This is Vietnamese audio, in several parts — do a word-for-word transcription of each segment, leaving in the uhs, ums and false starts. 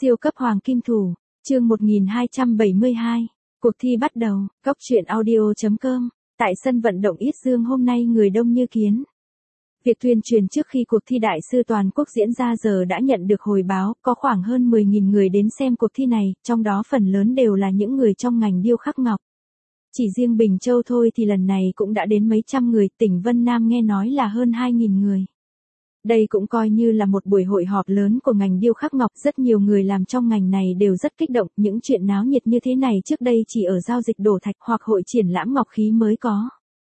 Siêu cấp hoàng kim thủ, chương một nghìn hai trăm bảy mươi hai. Cuộc thi bắt đầu, Cóc truyện audio chấm com. Tại sân vận động Yết Dương hôm nay người đông như kiến. Việc tuyên truyền trước khi cuộc thi đại sư toàn quốc diễn ra giờ đã nhận được hồi báo, có khoảng hơn mười nghìn người đến xem cuộc thi này, trong đó phần lớn đều là những người trong ngành điêu khắc ngọc. Chỉ riêng Bình Châu thôi thì lần này cũng đã đến mấy trăm người, tỉnh Vân Nam nghe nói là hơn hai nghìn người. Đây cũng coi như là một buổi hội họp lớn của ngành điêu khắc ngọc, rất nhiều người làm trong ngành này đều rất kích động, những chuyện náo nhiệt như thế này trước đây chỉ ở giao dịch đổ thạch hoặc hội triển lãm ngọc khí mới có.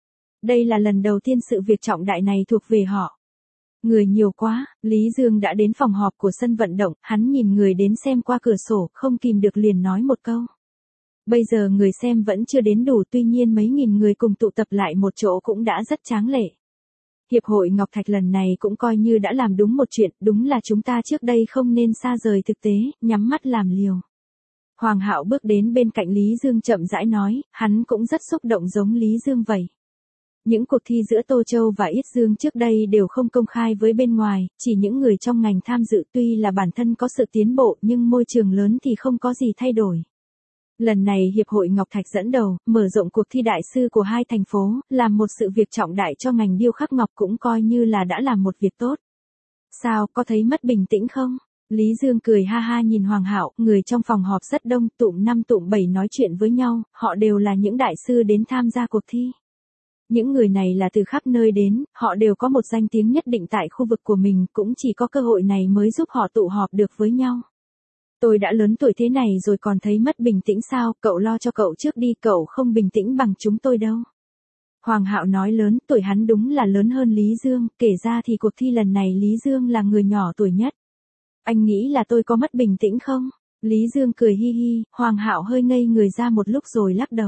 Đây là lần đầu tiên sự việc trọng đại này thuộc về họ. Người nhiều quá, Lý Dương đã đến phòng họp của sân vận động, hắn nhìn người đến xem qua cửa sổ, không kìm được liền nói một câu. Bây giờ người xem vẫn chưa đến đủ, tuy nhiên mấy nghìn người cùng tụ tập lại một chỗ cũng đã rất tráng lệ. Hiệp hội Ngọc Thạch lần này cũng coi như đã làm đúng một chuyện, đúng là chúng ta trước đây không nên xa rời thực tế, nhắm mắt làm liều. Hoàng Hạo bước đến bên cạnh Lý Dương chậm rãi nói, hắn cũng rất xúc động giống Lý Dương vậy. Những cuộc thi giữa Tô Châu và Yết Dương trước đây đều không công khai với bên ngoài, chỉ những người trong ngành tham dự, tuy là bản thân có sự tiến bộ nhưng môi trường lớn thì không có gì thay đổi. Lần này Hiệp hội Ngọc Thạch dẫn đầu, mở rộng cuộc thi đại sư của hai thành phố, làm một sự việc trọng đại cho ngành điêu khắc ngọc cũng coi như là đã làm một việc tốt. Sao, có thấy mất bình tĩnh không? Lý Dương cười ha ha nhìn Hoàng Hạo, người trong phòng họp rất đông, tụm năm tụm bảy nói chuyện với nhau, họ đều là những đại sư đến tham gia cuộc thi. Những người này là từ khắp nơi đến, họ đều có một danh tiếng nhất định tại khu vực của mình, cũng chỉ có cơ hội này mới giúp họ tụ họp được với nhau. Tôi đã lớn tuổi thế này rồi còn thấy mất bình tĩnh sao, cậu lo cho cậu trước đi, cậu không bình tĩnh bằng chúng tôi đâu. Hoàng Hạo nói lớn, tuổi hắn đúng là lớn hơn Lý Dương, kể ra thì cuộc thi lần này Lý Dương là người nhỏ tuổi nhất. Anh nghĩ là tôi có mất bình tĩnh không? Lý Dương cười hi hi, Hoàng Hạo hơi ngây người ra một lúc rồi lắc đầu.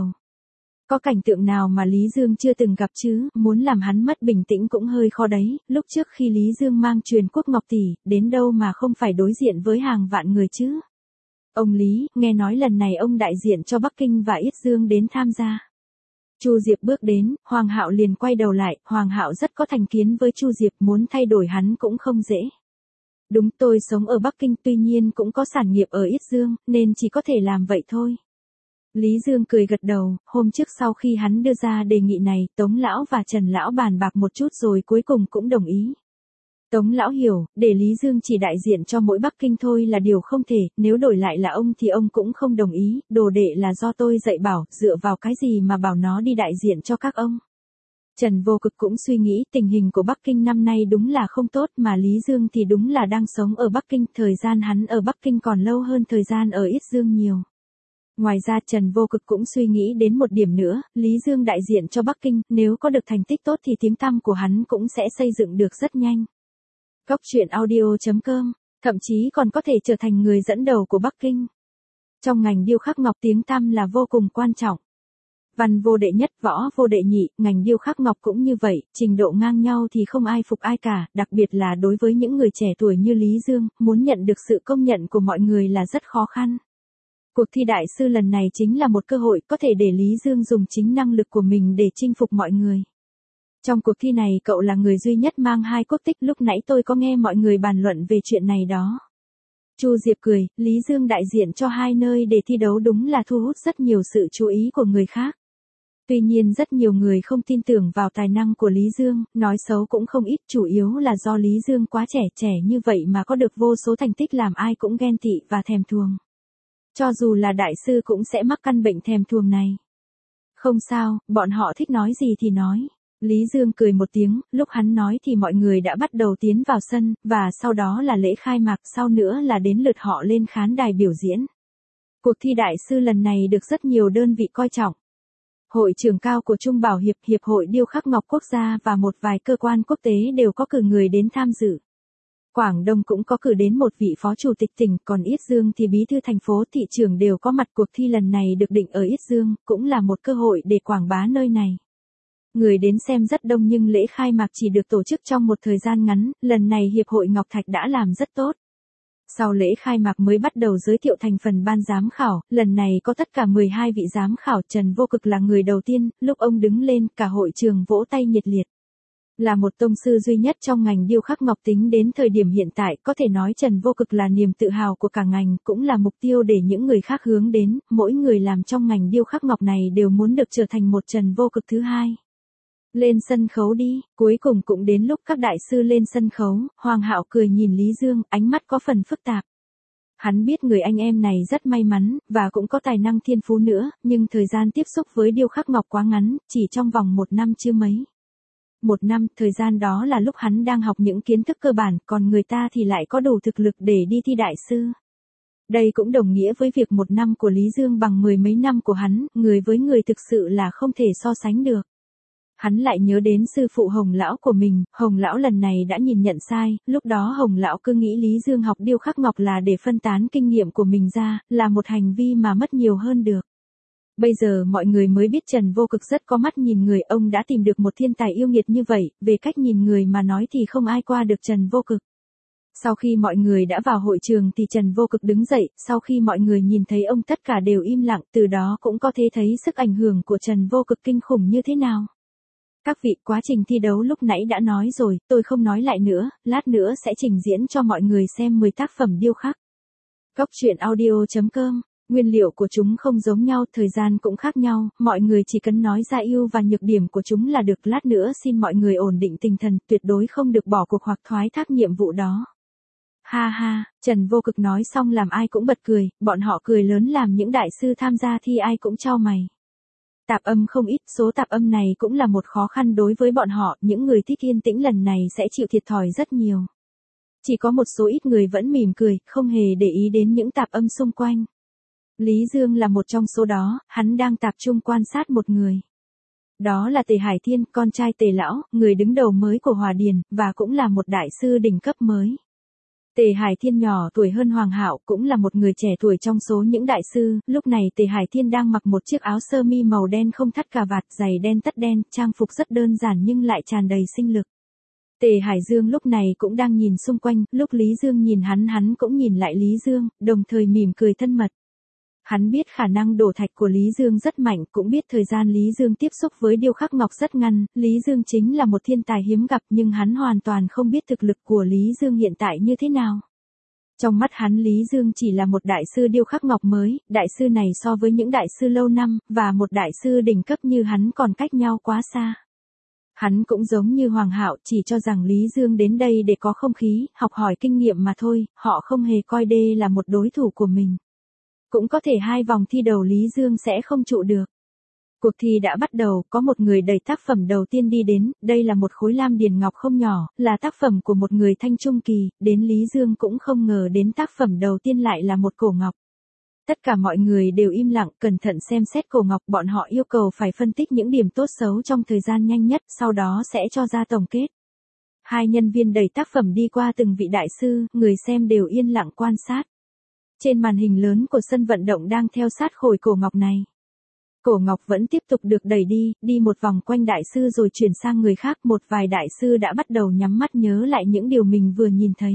Có cảnh tượng nào mà Lý Dương chưa từng gặp chứ, muốn làm hắn mất bình tĩnh cũng hơi khó đấy, lúc trước khi Lý Dương mang truyền quốc ngọc tỷ, đến đâu mà không phải đối diện với hàng vạn người chứ. Ông Lý, nghe nói lần này ông đại diện cho Bắc Kinh và Yết Dương đến tham gia. Chu Diệp bước đến, Hoàng Hạo liền quay đầu lại, Hoàng Hạo rất có thành kiến với Chu Diệp, muốn thay đổi hắn cũng không dễ. Đúng, tôi sống ở Bắc Kinh tuy nhiên cũng có sản nghiệp ở Yết Dương, nên chỉ có thể làm vậy thôi. Lý Dương cười gật đầu, hôm trước sau khi hắn đưa ra đề nghị này, Tống Lão và Trần Lão bàn bạc một chút rồi cuối cùng cũng đồng ý. Tống Lão hiểu, để Lý Dương chỉ đại diện cho mỗi Bắc Kinh thôi là điều không thể, nếu đổi lại là ông thì ông cũng không đồng ý, đồ đệ là do tôi dạy bảo, dựa vào cái gì mà bảo nó đi đại diện cho các ông. Trần Vô Cực cũng suy nghĩ tình hình của Bắc Kinh năm nay đúng là không tốt mà Lý Dương thì đúng là đang sống ở Bắc Kinh, thời gian hắn ở Bắc Kinh còn lâu hơn thời gian ở Yết Dương nhiều. Ngoài ra Trần Vô Cực cũng suy nghĩ đến một điểm nữa, Lý Dương đại diện cho Bắc Kinh, nếu có được thành tích tốt thì tiếng tăm của hắn cũng sẽ xây dựng được rất nhanh. Cóc truyện audio chấm com, thậm chí còn có thể trở thành người dẫn đầu của Bắc Kinh. Trong ngành điêu khắc ngọc tiếng tăm là vô cùng quan trọng. Văn vô đệ nhất, võ vô đệ nhị, ngành điêu khắc ngọc cũng như vậy, trình độ ngang nhau thì không ai phục ai cả, đặc biệt là đối với những người trẻ tuổi như Lý Dương, muốn nhận được sự công nhận của mọi người là rất khó khăn. Cuộc thi đại sư lần này chính là một cơ hội có thể để Lý Dương dùng chính năng lực của mình để chinh phục mọi người. Trong cuộc thi này cậu là người duy nhất mang hai quốc tích, lúc nãy tôi có nghe mọi người bàn luận về chuyện này đó. Chu Diệp cười, Lý Dương đại diện cho hai nơi để thi đấu đúng là thu hút rất nhiều sự chú ý của người khác. Tuy nhiên rất nhiều người không tin tưởng vào tài năng của Lý Dương, nói xấu cũng không ít, chủ yếu là do Lý Dương quá trẻ trẻ như vậy mà có được vô số thành tích làm ai cũng ghen tị và thèm thuồng. Cho dù là đại sư cũng sẽ mắc căn bệnh thèm thuồng này. Không sao, bọn họ thích nói gì thì nói. Lý Dương cười một tiếng, lúc hắn nói thì mọi người đã bắt đầu tiến vào sân, và sau đó là lễ khai mạc, sau nữa là đến lượt họ lên khán đài biểu diễn. Cuộc thi đại sư lần này được rất nhiều đơn vị coi trọng. Hội trưởng cao của Trung Bảo Hiệp, Hiệp hội Điêu khắc Ngọc Quốc gia và một vài cơ quan quốc tế đều có cử người đến tham dự. Quảng Đông cũng có cử đến một vị phó chủ tịch tỉnh, còn Yết Dương thì bí thư thành phố, thị trưởng đều có mặt. Cuộc thi lần này được định ở Yết Dương, cũng là một cơ hội để quảng bá nơi này. Người đến xem rất đông nhưng lễ khai mạc chỉ được tổ chức trong một thời gian ngắn, lần này Hiệp hội Ngọc Thạch đã làm rất tốt. Sau lễ khai mạc mới bắt đầu giới thiệu thành phần ban giám khảo, lần này có tất cả mười hai vị giám khảo, Trần Vô Cực là người đầu tiên, lúc ông đứng lên cả hội trường vỗ tay nhiệt liệt. Là một tông sư duy nhất trong ngành điêu khắc ngọc tính đến thời điểm hiện tại, có thể nói Trần Vô Cực là niềm tự hào của cả ngành, cũng là mục tiêu để những người khác hướng đến, mỗi người làm trong ngành điêu khắc ngọc này đều muốn được trở thành một Trần Vô Cực thứ hai. Lên sân khấu đi, cuối cùng cũng đến lúc các đại sư lên sân khấu, Hoàng Hạo cười nhìn Lý Dương, ánh mắt có phần phức tạp. Hắn biết người anh em này rất may mắn, và cũng có tài năng thiên phú nữa, nhưng thời gian tiếp xúc với điêu khắc ngọc quá ngắn, chỉ trong vòng một năm chưa mấy. Một năm, thời gian đó là lúc hắn đang học những kiến thức cơ bản, còn người ta thì lại có đủ thực lực để đi thi đại sư. Đây cũng đồng nghĩa với việc một năm của Lý Dương bằng mười mấy năm của hắn, người với người thực sự là không thể so sánh được. Hắn lại nhớ đến sư phụ Hồng Lão của mình, Hồng Lão lần này đã nhìn nhận sai, lúc đó Hồng Lão cứ nghĩ Lý Dương học điêu khắc ngọc là để phân tán kinh nghiệm của mình ra, là một hành vi mà mất nhiều hơn được. Bây giờ mọi người mới biết Trần Vô Cực rất có mắt nhìn người, ông đã tìm được một thiên tài yêu nghiệt như vậy, về cách nhìn người mà nói thì không ai qua được Trần Vô Cực. Sau khi mọi người đã vào hội trường thì Trần Vô Cực đứng dậy, sau khi mọi người nhìn thấy ông tất cả đều im lặng, từ đó cũng có thể thấy sức ảnh hưởng của Trần Vô Cực kinh khủng như thế nào. Các vị, quá trình thi đấu lúc nãy đã nói rồi, tôi không nói lại nữa, lát nữa sẽ trình diễn cho mọi người xem mười tác phẩm điêu khắc. Góc truyện audio chấm com. Nguyên liệu của chúng không giống nhau, thời gian cũng khác nhau, mọi người chỉ cần nói ra ưu và nhược điểm của chúng là được, lát nữa xin mọi người ổn định tinh thần, tuyệt đối không được bỏ cuộc hoặc thoái thác nhiệm vụ đó. Ha ha, Trần Vô Cực nói xong làm ai cũng bật cười, bọn họ cười lớn làm những đại sư tham gia thi ai cũng chau mày. Tạp âm không ít, số tạp âm này cũng là một khó khăn đối với bọn họ, những người thích yên tĩnh lần này sẽ chịu thiệt thòi rất nhiều. Chỉ có một số ít người vẫn mỉm cười, không hề để ý đến những tạp âm xung quanh. Lý Dương là một trong số đó, hắn đang tập trung quan sát một người. Đó là Tề Hải Thiên, con trai Tề Lão, người đứng đầu mới của Hòa Điền, và cũng là một đại sư đỉnh cấp mới. Tề Hải Thiên nhỏ tuổi hơn Hoàng Hạo, cũng là một người trẻ tuổi trong số những đại sư, lúc này Tề Hải Thiên đang mặc một chiếc áo sơ mi màu đen không thắt cà vạt, giày đen tất đen, trang phục rất đơn giản nhưng lại tràn đầy sinh lực. Tề Hải Dương lúc này cũng đang nhìn xung quanh, lúc Lý Dương nhìn hắn hắn cũng nhìn lại Lý Dương, đồng thời mỉm cười thân mật. Hắn biết khả năng đổ thạch của Lý Dương rất mạnh, cũng biết thời gian Lý Dương tiếp xúc với điêu khắc ngọc rất ngắn, Lý Dương chính là một thiên tài hiếm gặp nhưng hắn hoàn toàn không biết thực lực của Lý Dương hiện tại như thế nào. Trong mắt hắn Lý Dương chỉ là một đại sư điêu khắc ngọc mới, đại sư này so với những đại sư lâu năm, và một đại sư đỉnh cấp như hắn còn cách nhau quá xa. Hắn cũng giống như Hoàng Hạo, chỉ cho rằng Lý Dương đến đây để có không khí, học hỏi kinh nghiệm mà thôi, họ không hề coi đây là một đối thủ của mình. Cũng có thể hai vòng thi đầu Lý Dương sẽ không trụ được. Cuộc thi đã bắt đầu, có một người đẩy tác phẩm đầu tiên đi đến, đây là một khối lam điền ngọc không nhỏ, là tác phẩm của một người thanh trung kỳ, đến Lý Dương cũng không ngờ đến tác phẩm đầu tiên lại là một cổ ngọc. Tất cả mọi người đều im lặng, cẩn thận xem xét cổ ngọc, bọn họ yêu cầu phải phân tích những điểm tốt xấu trong thời gian nhanh nhất, sau đó sẽ cho ra tổng kết. Hai nhân viên đẩy tác phẩm đi qua từng vị đại sư, người xem đều yên lặng quan sát. Trên màn hình lớn của sân vận động đang theo sát khối cổ ngọc này. Cổ ngọc vẫn tiếp tục được đẩy đi, đi một vòng quanh đại sư rồi chuyển sang người khác, một vài đại sư đã bắt đầu nhắm mắt nhớ lại những điều mình vừa nhìn thấy.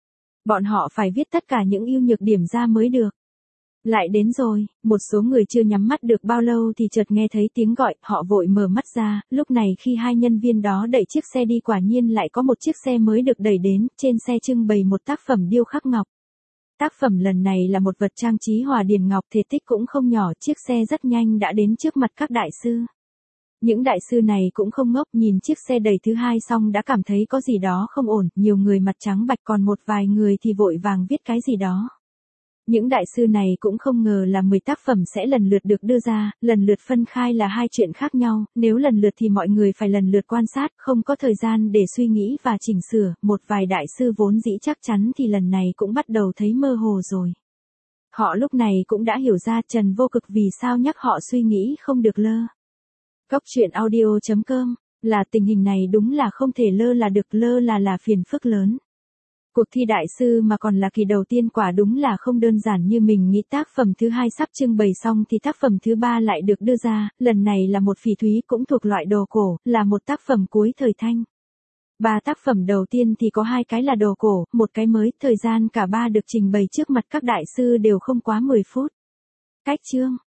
Bọn họ phải viết tất cả những ưu nhược điểm ra mới được. Lại đến rồi, một số người chưa nhắm mắt được bao lâu thì chợt nghe thấy tiếng gọi, họ vội mở mắt ra, lúc này khi hai nhân viên đó đẩy chiếc xe đi quả nhiên lại có một chiếc xe mới được đẩy đến, trên xe trưng bày một tác phẩm điêu khắc ngọc. Tác phẩm lần này là một vật trang trí hòa điền ngọc, thể tích cũng không nhỏ, chiếc xe rất nhanh đã đến trước mặt các đại sư. Những đại sư này cũng không ngốc, nhìn chiếc xe đẩy thứ hai xong đã cảm thấy có gì đó không ổn, nhiều người mặt trắng bạch, còn một vài người thì vội vàng viết cái gì đó. Những đại sư này cũng không ngờ là mười tác phẩm sẽ lần lượt được đưa ra, lần lượt phân khai là hai chuyện khác nhau, nếu lần lượt thì mọi người phải lần lượt quan sát, không có thời gian để suy nghĩ và chỉnh sửa, một vài đại sư vốn dĩ chắc chắn thì lần này cũng bắt đầu thấy mơ hồ rồi. Họ lúc này cũng đã hiểu ra Trần Vô Cực vì sao nhắc họ suy nghĩ không được lơ. Góc truyện audio chấm com, là tình hình này đúng là không thể lơ là được, lơ là là phiền phức lớn. Cuộc thi đại sư mà còn là kỳ đầu tiên quả đúng là không đơn giản như mình nghĩ, tác phẩm thứ hai sắp trưng bày xong thì tác phẩm thứ ba lại được đưa ra, lần này là một phỉ thúy cũng thuộc loại đồ cổ, là một tác phẩm cuối thời Thanh. Ba tác phẩm đầu tiên thì có hai cái là đồ cổ, một cái mới, thời gian cả ba được trình bày trước mặt các đại sư đều không quá mười phút. Cách chương